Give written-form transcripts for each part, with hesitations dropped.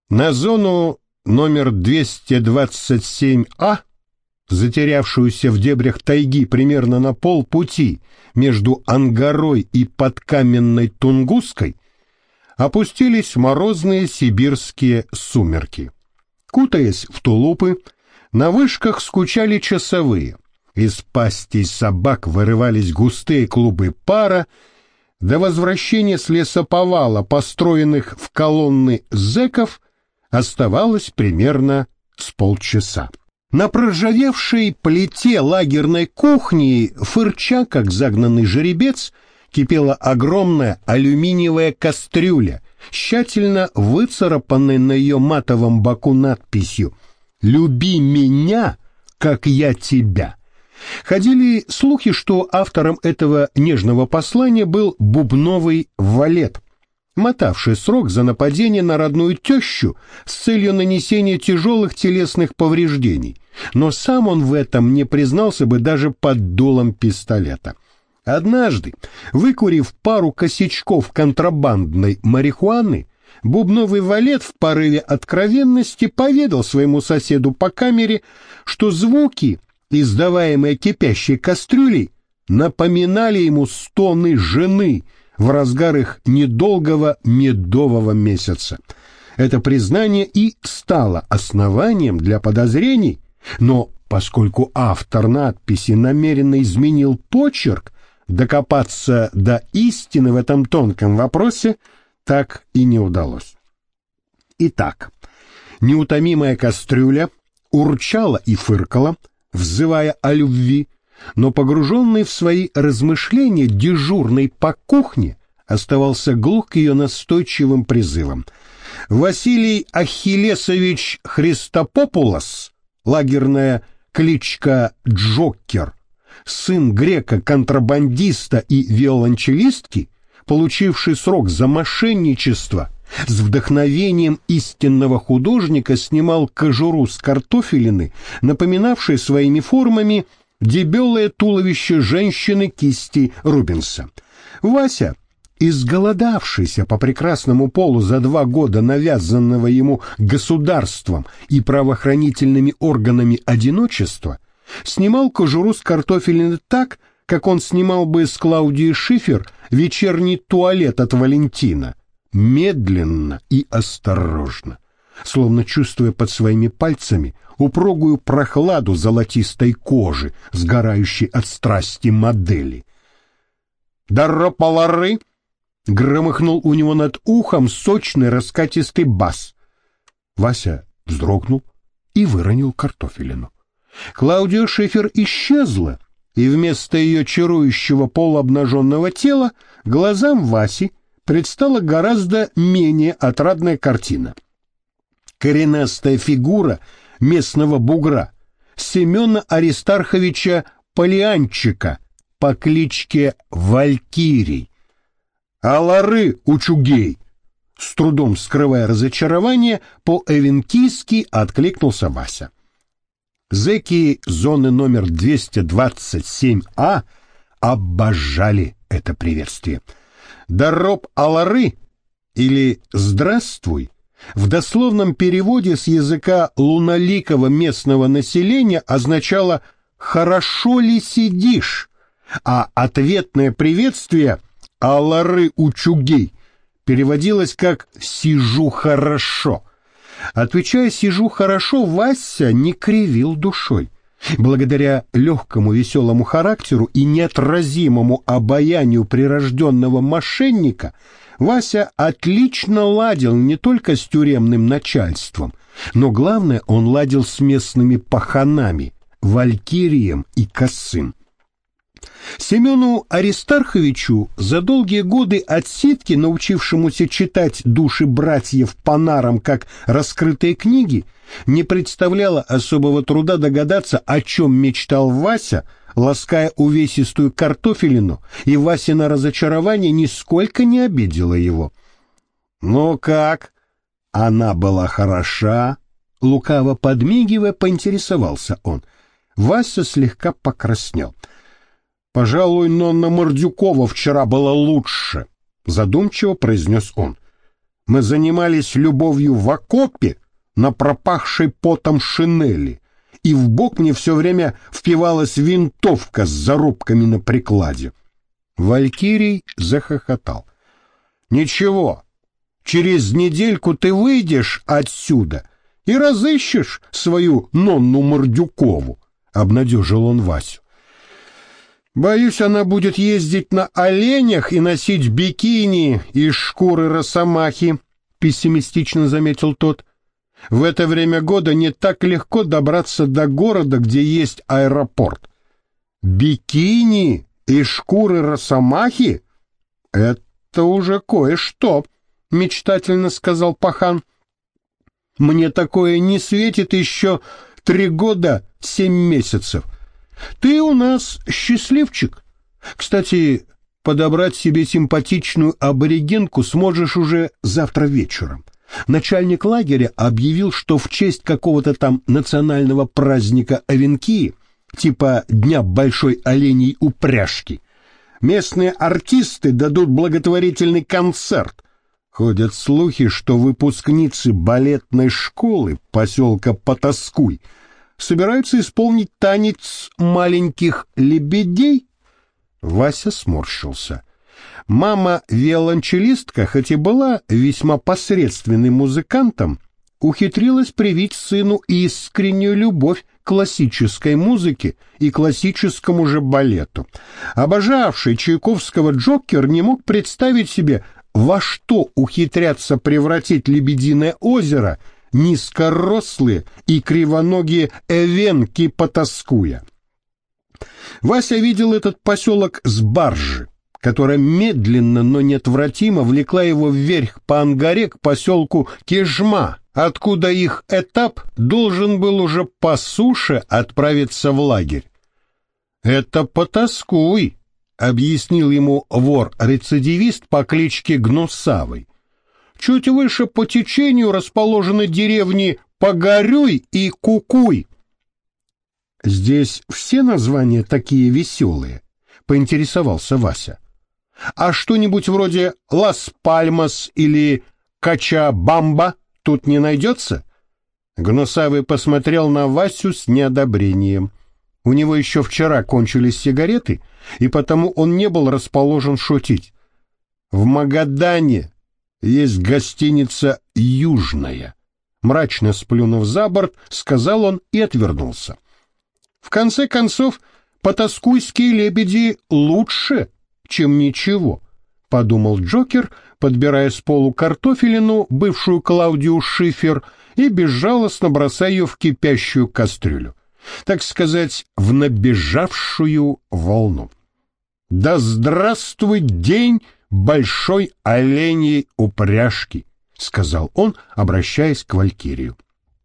На зону номер 227А, затерявшуюся в дебрях тайги примерно на полпути между Ангарой и Подкаменной Тунгусской, опустились морозные сибирские сумерки. Кутаясь в тулупы, на вышках скучали часовые. Из пастей собак вырывались густые клубы пара. До возвращения с лесоповала, построенных в колонны зэков, оставалось примерно с полчаса. На проржавевшей плите лагерной кухни, фырча, как загнанный жеребец, кипела огромная алюминиевая кастрюля, тщательно выцарапанной на ее матовом боку надписью «Люби меня, как я тебя». Ходили слухи, что автором этого нежного послания был бубновый валет, мотавший срок за нападение на родную тещу с целью нанесения тяжелых телесных повреждений, но сам он в этом не признался бы даже под дулом пистолета. Однажды, выкурив пару косячков контрабандной марихуаны, бубновый валет в порыве откровенности поведал своему соседу по камере, что звуки, издаваемые кипящей кастрюлей, напоминали ему стоны жены в разгар их недолгого медового месяца. Это признание и стало основанием для подозрений, но поскольку автор надписи намеренно изменил почерк, докопаться до истины в этом тонком вопросе так и не удалось. Итак, неутомимая кастрюля урчала и фыркала, взывая о любви, но погруженный в свои размышления дежурный по кухне оставался глух к ее настойчивым призывам. Василий Ахиллесович Христопопулос, лагерная кличка Джокер, сын грека-контрабандиста и виолончелистки, получивший срок за мошенничество, с вдохновением истинного художника снимал кожуру с картофелины, напоминавшей своими формами дебелое туловище женщины кисти Рубенса. Вася, изголодавшийся по прекрасному полу за 2 года навязанного ему государством и правоохранительными органами одиночества, снимал кожуру с картофелины так, как он снимал бы с Клаудии Шифер вечерний туалет от Валентина, медленно и осторожно, словно чувствуя под своими пальцами упругую прохладу золотистой кожи, сгорающей от страсти модели. «Дарро-полары!» — громыхнул у него над ухом сочный раскатистый бас. Вася вздрогнул и выронил картофелину. Клаудия Шифер исчезла, и вместо ее чарующего полуобнаженного тела глазам Васи предстала гораздо менее отрадная картина. Коренастая фигура местного бугра Семена Аристарховича Полианчика по кличке Валькирий. «Алары, учугей!» С трудом скрывая разочарование, по-эвенкийски откликнулся Вася. Зэки зоны номер 227А обожали это приветствие. «Дароб алары» или «Здравствуй» в дословном переводе с языка луноликого местного населения означало «хорошо ли сидишь?», а ответное приветствие «алары учугей» переводилось как «сижу хорошо». Отвечая «сижу хорошо», Вася не кривил душой. Благодаря легкому веселому характеру и неотразимому обаянию прирожденного мошенника Вася отлично ладил не только с тюремным начальством, но главное, он ладил с местными паханами, Валькирием и Косым. Семену Аристарховичу, за долгие годы отсидки, научившемуся читать души братьев по нарам как раскрытые книги, не представляло особого труда догадаться, о чем мечтал Вася, лаская увесистую картофелину, и Васина разочарование нисколько не обидело его. «Ну как? Она была хороша?» Лукаво подмигивая, поинтересовался он. Вася слегка покраснел. «Пожалуй, Нонна Мордюкова вчера была лучше», — задумчиво произнес он. Мы занимались любовью в окопе на пропахшей потом шинели, и в бок мне все время впивалась винтовка с зарубками на прикладе. Валькирий захохотал. «Ничего, через недельку ты выйдешь отсюда и разыщешь свою Нонну Мордюкову», — обнадежил он Васю. «Боюсь, она будет ездить на оленях и носить бикини из шкуры росомахи», — пессимистично заметил тот. «В это время года не так легко добраться до города, где есть аэропорт». «Бикини из шкуры росомахи? Это уже кое-что», — мечтательно сказал пахан. «Мне такое не светит еще 3 года 7 месяцев. Ты у нас счастливчик. Кстати, подобрать себе симпатичную аборигенку сможешь уже завтра вечером. Начальник лагеря объявил, что в честь какого-то там национального праздника Авенкии, типа Дня Большой Оленей Упряжки, местные артисты дадут благотворительный концерт. Ходят слухи, что выпускницы балетной школы поселка Потаскуй собираются исполнить танец маленьких лебедей. Вася сморщился. Мама-виолончелистка, хоть и была весьма посредственным музыкантом, ухитрилась привить сыну искреннюю любовь к классической музыке и классическому же балету. Обожавший Чайковского Джокер не мог представить себе, во что ухитрятся превратить Лебединое озеро низкорослые и кривоногие эвенки Потаскуя. Вася видел этот поселок с баржи, которая медленно, но неотвратимо влекла его вверх по Ангаре к поселку Кежма, откуда их этап должен был уже по суше отправиться в лагерь. «Это Потаскуй», — объяснил ему вор-рецидивист по кличке Гнусавый. «Чуть выше по течению расположены деревни Погорюй и Кукуй». «Здесь все названия такие веселые?» — поинтересовался Вася. «А что-нибудь вроде Лас-Пальмас или Качабамба тут не найдется?» Гнусавый посмотрел на Васю с неодобрением. У него еще вчера кончились сигареты, и потому он не был расположен шутить. «В Магадане есть гостиница «Южная», — мрачно сплюнув за борт, сказал он и отвернулся. «В конце концов, потаскуйские лебеди лучше, чем ничего», — подумал Джокер, подбирая с полу картофелину, бывшую Клаудию Шифер, и безжалостно бросая ее в кипящую кастрюлю, так сказать, в набежавшую волну. «Да здравствует день большой оленей упряжки», — сказал он, обращаясь к Валькирию.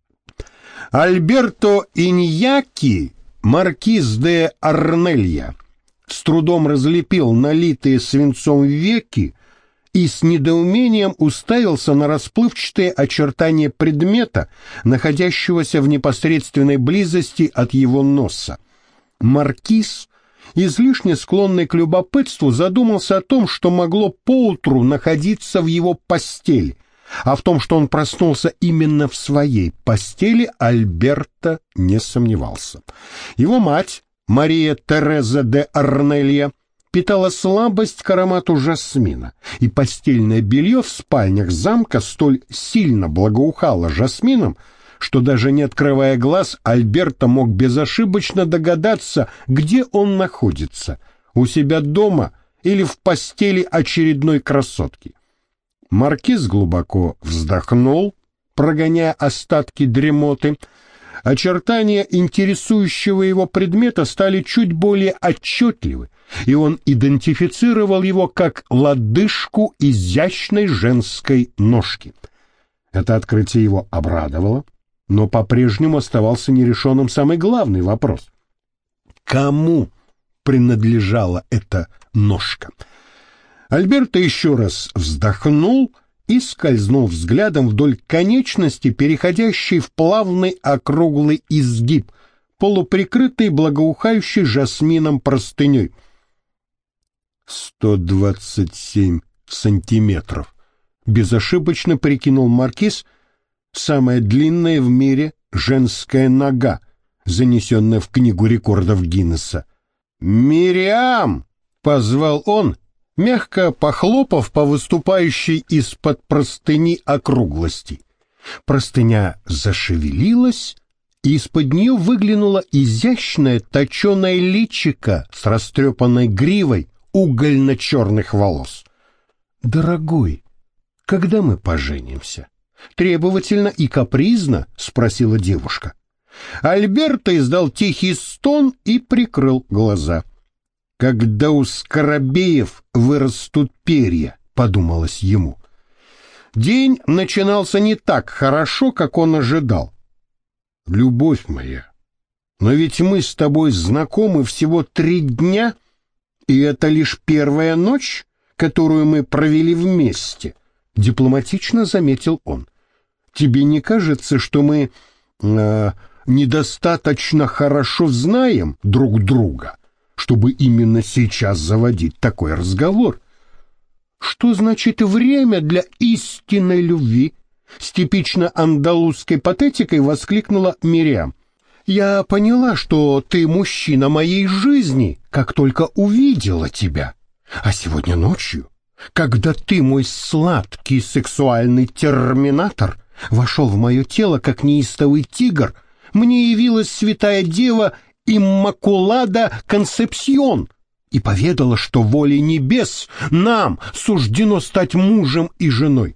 Альберто Иньяки, маркиз де Арнелья, с трудом разлепил налитые свинцом веки и с недоумением уставился на расплывчатые очертания предмета, находящегося в непосредственной близости от его носа. Маркиз, излишне склонный к любопытству, задумался о том, что могло поутру находиться в его постели, а в том, что он проснулся именно в своей постели, Альберто не сомневался. Его мать, Мария Тереза де Арнелья, питала слабость к аромату жасмина, и постельное белье в спальнях замка столь сильно благоухало жасмином, что даже не открывая глаз, Альберто мог безошибочно догадаться, где он находится — у себя дома или в постели очередной красотки. Маркиз глубоко вздохнул, прогоняя остатки дремоты. Очертания интересующего его предмета стали чуть более отчетливы, и он идентифицировал его как лодыжку изящной женской ножки. Это открытие его обрадовало, но по-прежнему оставался нерешенным самый главный вопрос. Кому принадлежала эта ножка? Альберто еще раз вздохнул и скользнул взглядом вдоль конечности, переходящей в плавный округлый изгиб, полуприкрытый благоухающей жасмином простыней. 127 сантиметров, безошибочно прикинул маркиз, самая длинная в мире женская нога, занесенная в книгу рекордов Гиннесса. «Мириам!» — позвал он, мягко похлопав по выступающей из-под простыни округлости. Простыня зашевелилась, и из-под нее выглянуло изящное точеное личико с растрепанной гривой угольно-черных волос. «Дорогой, когда мы поженимся?» — требовательно и капризно спросила девушка. Альберто издал тихий стон и прикрыл глаза. «Когда у скоробеев вырастут перья», — подумалось ему. День начинался не так хорошо, как он ожидал. «Любовь моя, но ведь мы с тобой знакомы всего 3 дня, и это лишь первая ночь, которую мы провели вместе», — дипломатично заметил он. «Тебе не кажется, что мы недостаточно хорошо знаем друг друга, чтобы именно сейчас заводить такой разговор?» «Что значит время для истинной любви?» С типично андалузской патетикой воскликнула Мириам. «Я поняла, что ты мужчина моей жизни, как только увидела тебя. А сегодня ночью, когда ты, мой сладкий сексуальный терминатор, вошел в мое тело, как неистовый тигр, мне явилась святая дева Иммакулада Консепсьон и поведала, что волей небес нам суждено стать мужем и женой».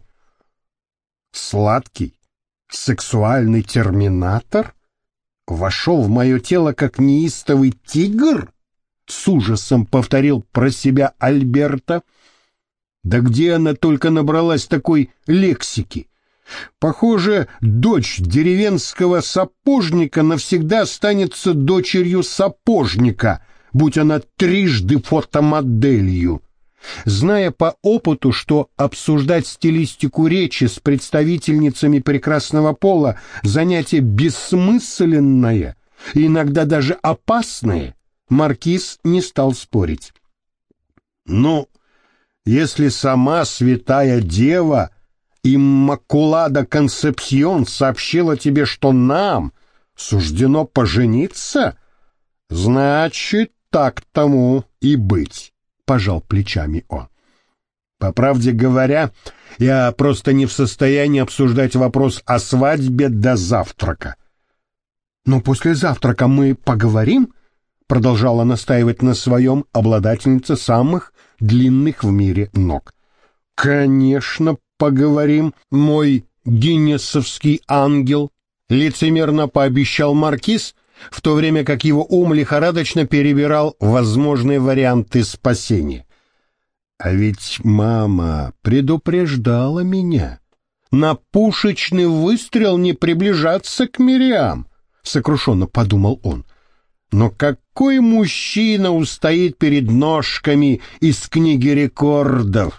«Сладкий, сексуальный терминатор вошел в мое тело, как неистовый тигр?» — с ужасом повторил про себя Альберто. «Да где она только набралась такой лексики? Похоже, дочь деревенского сапожника навсегда останется дочерью сапожника, будь она трижды фотомоделью». Зная по опыту, что обсуждать стилистику речи с представительницами прекрасного пола занятие бессмысленное и иногда даже опасное, маркиз не стал спорить. «Ну, если сама святая дева Иммакулада Консепсьон сообщила тебе, что нам суждено пожениться, значит, так тому и быть», — пожал плечами он. «По правде говоря, я просто не в состоянии обсуждать вопрос о свадьбе до завтрака». «Но после завтрака мы поговорим?» — продолжала настаивать на своем обладательница самых длинных в мире ног. «Конечно, поговорим, мой гиннесовский ангел», — лицемерно пообещал маркиз, в то время как его ум лихорадочно перебирал возможные варианты спасения. «А ведь мама предупреждала меня на пушечный выстрел не приближаться к Мириам», — сокрушенно подумал он. «Но какой мужчина устоит перед ножками из книги рекордов?»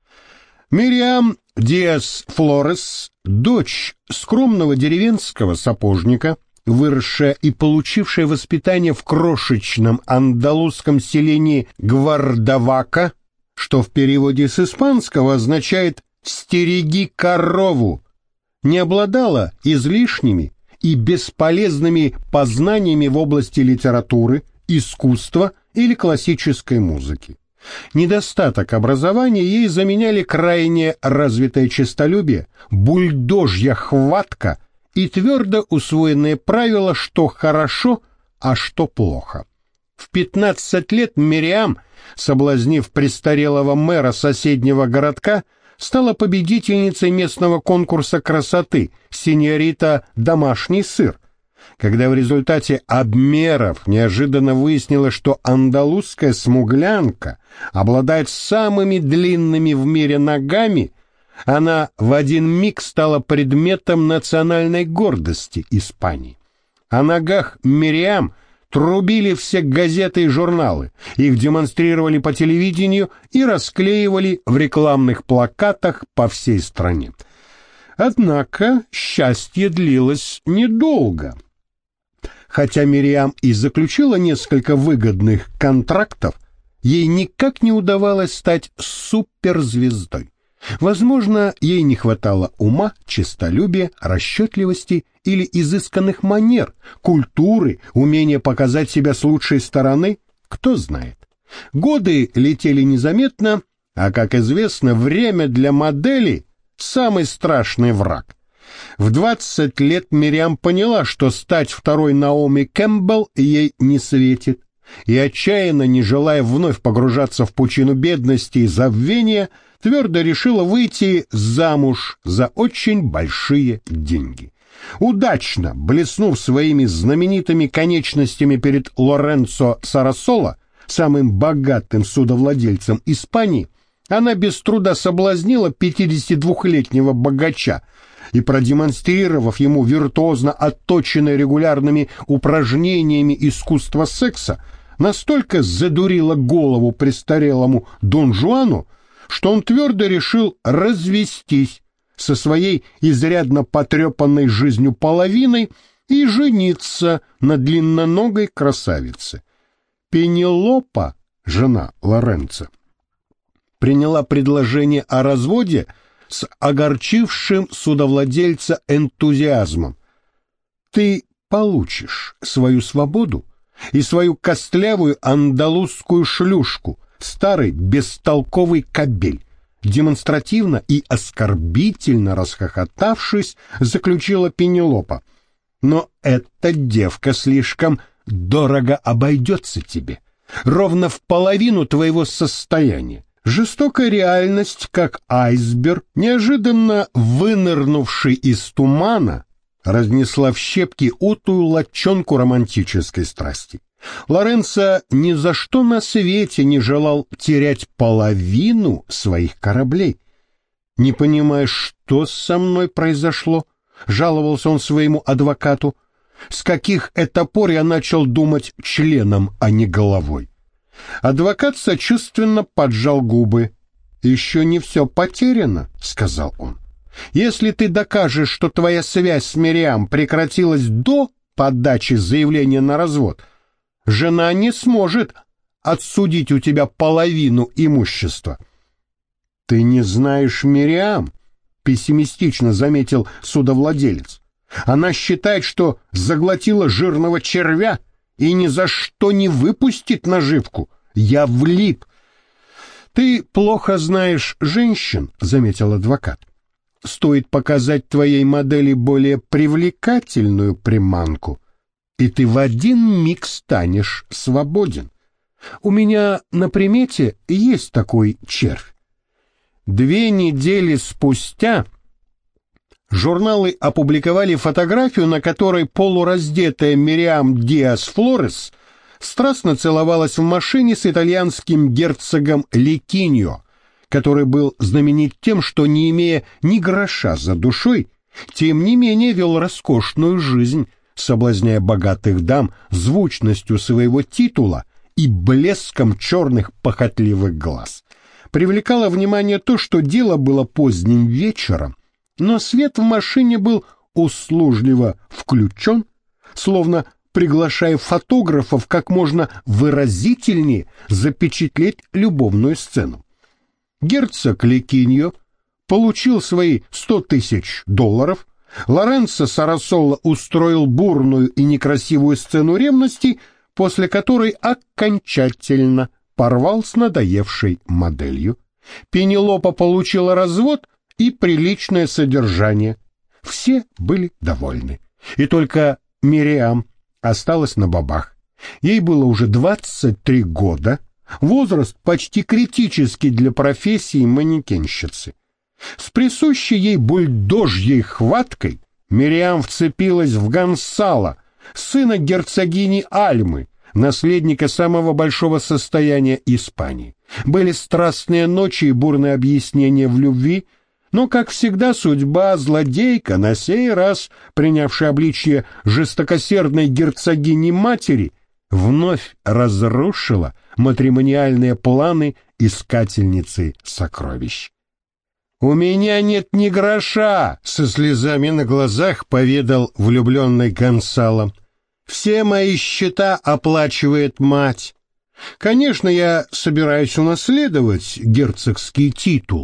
Мириам Диас Флорес, дочь скромного деревенского сапожника, выросшая и получившая воспитание в крошечном андалузском селении Гвардавака, что в переводе с испанского означает «стереги корову», не обладала излишними и бесполезными познаниями в области литературы, искусства или классической музыки. Недостаток образования ей заменяли крайне развитое честолюбие, бульдожья хватка и твердо усвоенные правила, что хорошо, а что плохо. В 15 лет Мириам, соблазнив престарелого мэра соседнего городка, стала победительницей местного конкурса красоты «Синьорита Домашний сыр». Когда в результате обмеров неожиданно выяснилось, что андалузская смуглянка обладает самыми длинными в мире ногами, она в один миг стала предметом национальной гордости Испании. О ногах Мириам трубили все газеты и журналы, их демонстрировали по телевидению и расклеивали в рекламных плакатах по всей стране. Однако счастье длилось недолго. Хотя Мириам и заключила несколько выгодных контрактов, ей никак не удавалось стать суперзвездой. Возможно, ей не хватало ума, честолюбия, расчетливости или изысканных манер, культуры, умения показать себя с лучшей стороны, кто знает. Годы летели незаметно, а, как известно, время для модели – самый страшный враг. В 20 лет Мириам поняла, что стать второй Наоми Кэмпбелл ей не светит, и, отчаянно не желая вновь погружаться в пучину бедности и забвения, твердо решила выйти замуж за очень большие деньги. Удачно блеснув своими знаменитыми конечностями перед Лоренцо Сарасоло, самым богатым судовладельцем Испании, она без труда соблазнила 52-летнего богача и, продемонстрировав ему виртуозно отточенное регулярными упражнениями искусство секса, настолько задурила голову престарелому Дон Жуану, что он твердо решил развестись со своей изрядно потрепанной жизнью половиной и жениться на длинноногой красавице. Пенелопа, жена Лоренцо, приняла предложение о разводе с огорчившим судовладельца энтузиазмом. «Ты получишь свою свободу и свою костлявую андалузскую шлюшку, старый бестолковый кобель», демонстративно и оскорбительно расхохотавшись, заключила Пенелопа. «Но эта девка слишком дорого обойдется тебе, ровно в половину твоего состояния». Жестокая реальность, как айсберг, неожиданно вынырнувший из тумана, разнесла в щепки утую латчонку романтической страсти. Лоренцо ни за что на свете не желал терять половину своих кораблей. «Не понимаешь, что со мной произошло?» — жаловался он своему адвокату. «С каких это пор я начал думать членом, а не головой?» Адвокат сочувственно поджал губы. «Еще не все потеряно», — сказал он. «Если ты докажешь, что твоя связь с Мириам прекратилась до подачи заявления на развод, жена не сможет отсудить у тебя половину имущества». «Ты не знаешь Мириам», — пессимистично заметил судовладелец. «Она считает, что заглотила жирного червя и ни за что не выпустит наживку. Я влип». «Ты плохо знаешь женщин», — заметил адвокат. «Стоит показать твоей модели более привлекательную приманку, и ты в один миг станешь свободен. У меня на примете есть такой червь». 2 недели спустя журналы опубликовали фотографию, на которой полураздетая Мириам Диас-Флорес страстно целовалась в машине с итальянским герцогом Ликиньо, который был знаменит тем, что, не имея ни гроша за душой, тем не менее вел роскошную жизнь, соблазняя богатых дам звучностью своего титула и блеском черных похотливых глаз. Привлекало внимание то, что дело было поздним вечером, но свет в машине был услужливо включен, словно приглашая фотографов как можно выразительнее запечатлеть любовную сцену. Герцог Ликиньо получил свои $100 000, Лоренцо Сарасоло устроил бурную и некрасивую сцену ревности, после которой окончательно порвал с надоевшей моделью. Пенелопа получила развод и приличное содержание. Все были довольны. И только Мириам осталась на бабах. Ей было уже 23 года, возраст почти критический для профессии манекенщицы. С присущей ей бульдожьей хваткой Мириам вцепилась в Гонсало, сына герцогини Альмы, наследника самого большого состояния Испании. Были страстные ночи и бурные объяснения в любви, но, как всегда, судьба злодейка, на сей раз принявшая обличье жестокосердной герцогини-матери, вновь разрушила матримониальные планы искательницы сокровищ. «У меня нет ни гроша», — со слезами на глазах поведал влюбленный Гонсало. «Все мои счета оплачивает мать. Конечно, я собираюсь унаследовать герцогский титул,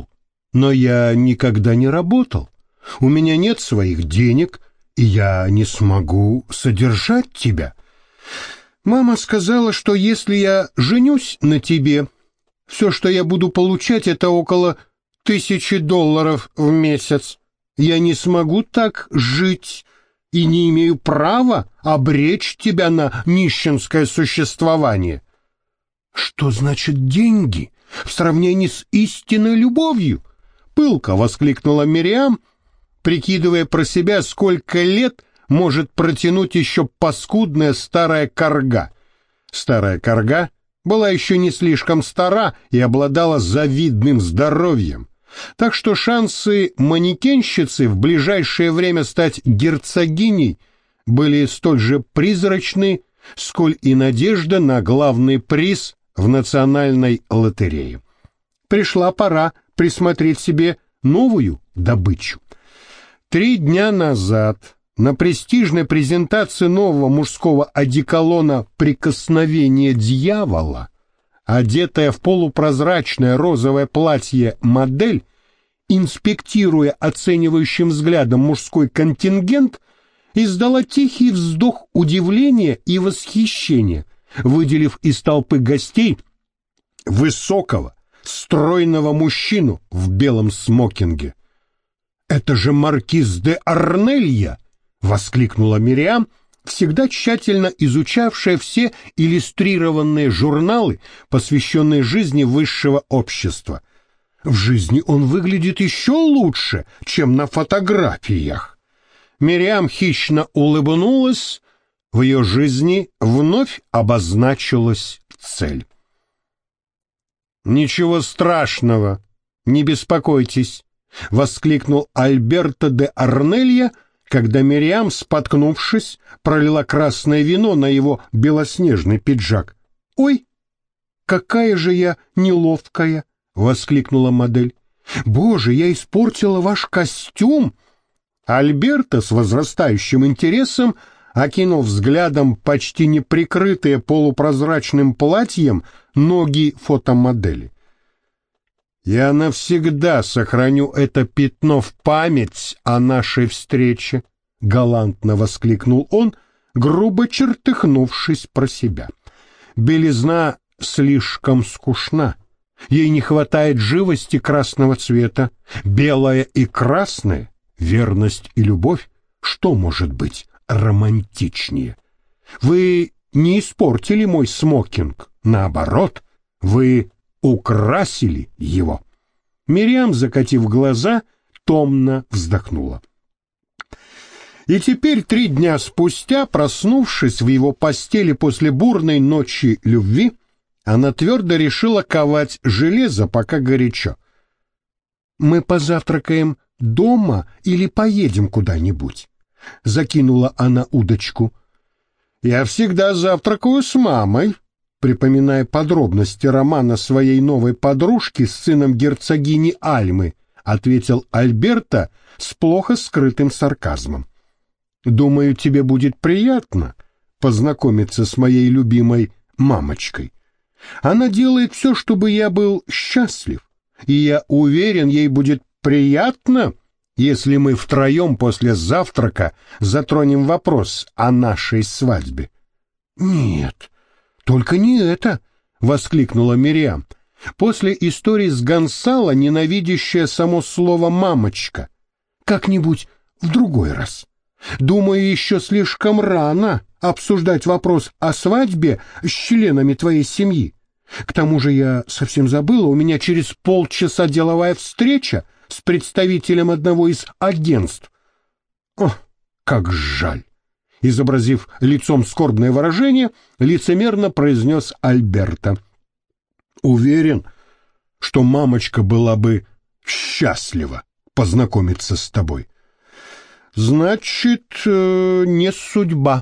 Но я никогда не работал. У меня нет своих денег, и я не смогу содержать тебя. Мама сказала, что если я женюсь на тебе, все, что я буду получать, это около $1000 в месяц. Я не смогу так жить и не имею права обречь тебя на нищенское существование. Что значит деньги в сравнении с истинной любовью? Пылко воскликнула Мириам, прикидывая про себя, сколько лет может протянуть еще паскудная старая карга. Старая карга была еще не слишком стара и обладала завидным здоровьем, так что шансы манекенщицы в ближайшее время стать герцогиней были столь же призрачны, сколь и надежда на главный приз в национальной лотерее. Пришла пора присмотреть себе новую добычу. 3 дня назад на престижной презентации нового мужского одеколона «Прикосновение дьявола» одетая в полупрозрачное розовое платье модель, инспектируя оценивающим взглядом мужской контингент, издала тихий вздох удивления и восхищения, выделив из толпы гостей высокого, стройного мужчину в белом смокинге. «Это же маркиз де Арнелья!» — воскликнула Мириам, всегда тщательно изучавшая все иллюстрированные журналы, посвященные жизни высшего общества. В жизни он выглядит еще лучше, чем на фотографиях. Мириам хищно улыбнулась, в ее жизни вновь обозначилась цель. «Ничего страшного, не беспокойтесь», — воскликнул Альберто де Арнелья, когда Мириам, споткнувшись, пролила красное вино на его белоснежный пиджак. «Ой, какая же я неловкая!» — воскликнула модель. «Боже, я испортила ваш костюм!» Альберто с возрастающим интересом окинул взглядом почти неприкрытые полупрозрачным платьем ноги фотомодели. «Я навсегда сохраню это пятно в память о нашей встрече», — галантно воскликнул он, грубо чертыхнувшись про себя. «Белизна слишком скучна. Ей не хватает живости красного цвета. Белое и красное, верность и любовь. Что может быть романтичнее? Вы не испортили мой смокинг. Наоборот, вы украсили его». Мириам, закатив глаза, томно вздохнула. И теперь 3 дня спустя, проснувшись в его постели после бурной ночи любви, она твердо решила ковать железо, пока горячо. «Мы позавтракаем дома или поедем куда-нибудь?» — закинула она удочку. «Я всегда завтракаю с мамой», — припоминая подробности романа своей новой подружки с сыном герцогини Альмы, ответил Альберто с плохо скрытым сарказмом. «Думаю, тебе будет приятно познакомиться с моей любимой мамочкой. Она делает все, чтобы я был счастлив, и я уверен, ей будет приятно, если мы втроем после завтрака затронем вопрос о нашей свадьбе». «Нет, только не это!» — воскликнула Мириам. После истории с Гонсало, ненавидящая само слово «мамочка». «Как-нибудь в другой раз. Думаю, еще слишком рано обсуждать вопрос о свадьбе с членами твоей семьи. К тому же я совсем забыла, у меня через полчаса деловая встреча с представителем одного из агентств». «Ох, как жаль!» — изобразив лицом скорбное выражение, лицемерно произнес Альберто. «Уверен, что мамочка была бы счастлива познакомиться с тобой». «Значит, не судьба».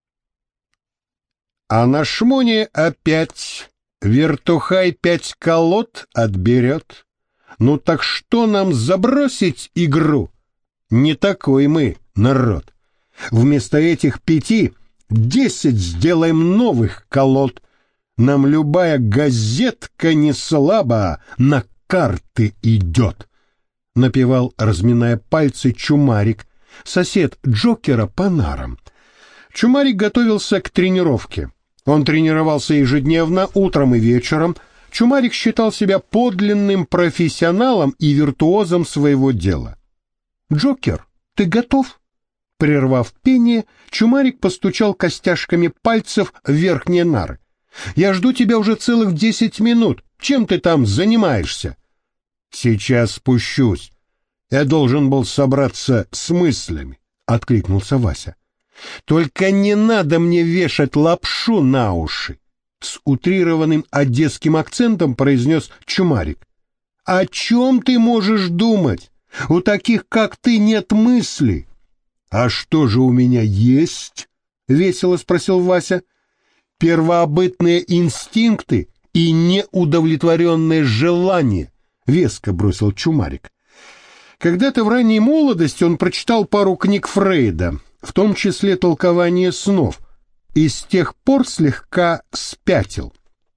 А на шмоне опять вертухай 5 колод отберет. Ну так что нам забросить игру? Не такой мы народ. Вместо этих 5 10 сделаем новых колод. Нам любая газетка не слабо на карты идет. напевал, разминая пальцы, Чумарик, сосед Джокера по нарам. Чумарик готовился к тренировке. Он тренировался ежедневно, утром и вечером. Чумарик считал себя подлинным профессионалом и виртуозом своего дела. «Джокер, ты готов?» Прервав пение, Чумарик постучал костяшками пальцев в верхние нары. «Я жду тебя уже целых 10 минут. Чем ты там занимаешься?» «Сейчас спущусь. Я должен был собраться с мыслями», — откликнулся Вася. «Только не надо мне вешать лапшу на уши», — с утрированным одесским акцентом произнес Чумарик. «О чем ты можешь думать? У таких, как ты, нет мысли». «А что же у меня есть?» — весело спросил Вася. «Первобытные инстинкты и неудовлетворенные желания», — веско бросил Чумарик. Когда-то в ранней молодости он прочитал пару книг Фрейда, в том числе «Толкование снов», и с тех пор слегка спятил.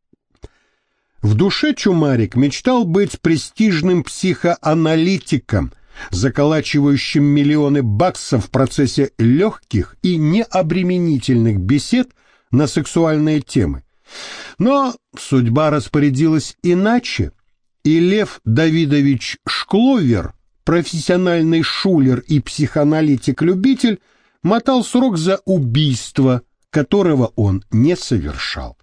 В душе Чумарик мечтал быть престижным психоаналитиком, заколачивающим миллионы баксов в процессе легких и необременительных бесед на сексуальные темы. Но судьба распорядилась иначе, и Лев Давидович Шкловер, профессиональный шулер и психоаналитик-любитель, мотал срок за убийство, которого он не совершал.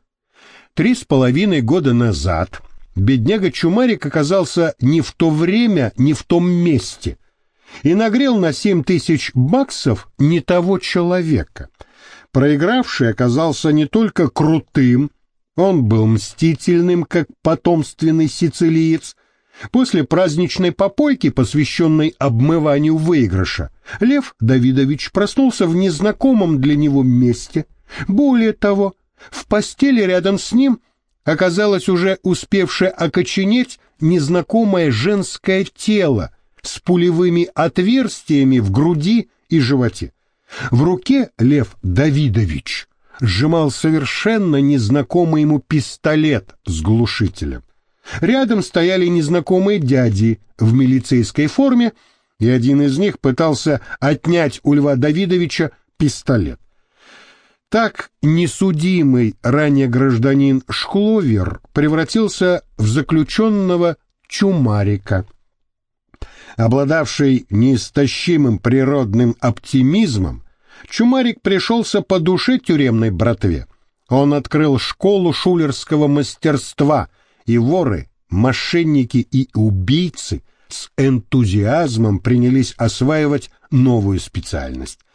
3,5 года назад бедняга Чумарик оказался не в то время, не в том месте и нагрел на 7 тысяч баксов не того человека. Проигравший оказался не только крутым, он был мстительным, как потомственный сицилиец. После праздничной попойки, посвященной обмыванию выигрыша, Лев Давидович проснулся в незнакомом для него месте. Более того, в постели рядом с ним оказалось уже успевшее окоченеть незнакомое женское тело с пулевыми отверстиями в груди и животе. В руке Лев Давидович сжимал совершенно незнакомый ему пистолет с глушителем. Рядом стояли незнакомые дяди в милицейской форме, и один из них пытался отнять у Льва Давидовича пистолет. Так несудимый ранее гражданин Шкловер превратился в заключенного Чумарика. Обладавший неистощимым природным оптимизмом, Чумарик пришелся по душе тюремной братве. Он открыл школу шулерского мастерства, и воры, мошенники и убийцы с энтузиазмом принялись осваивать новую специальность.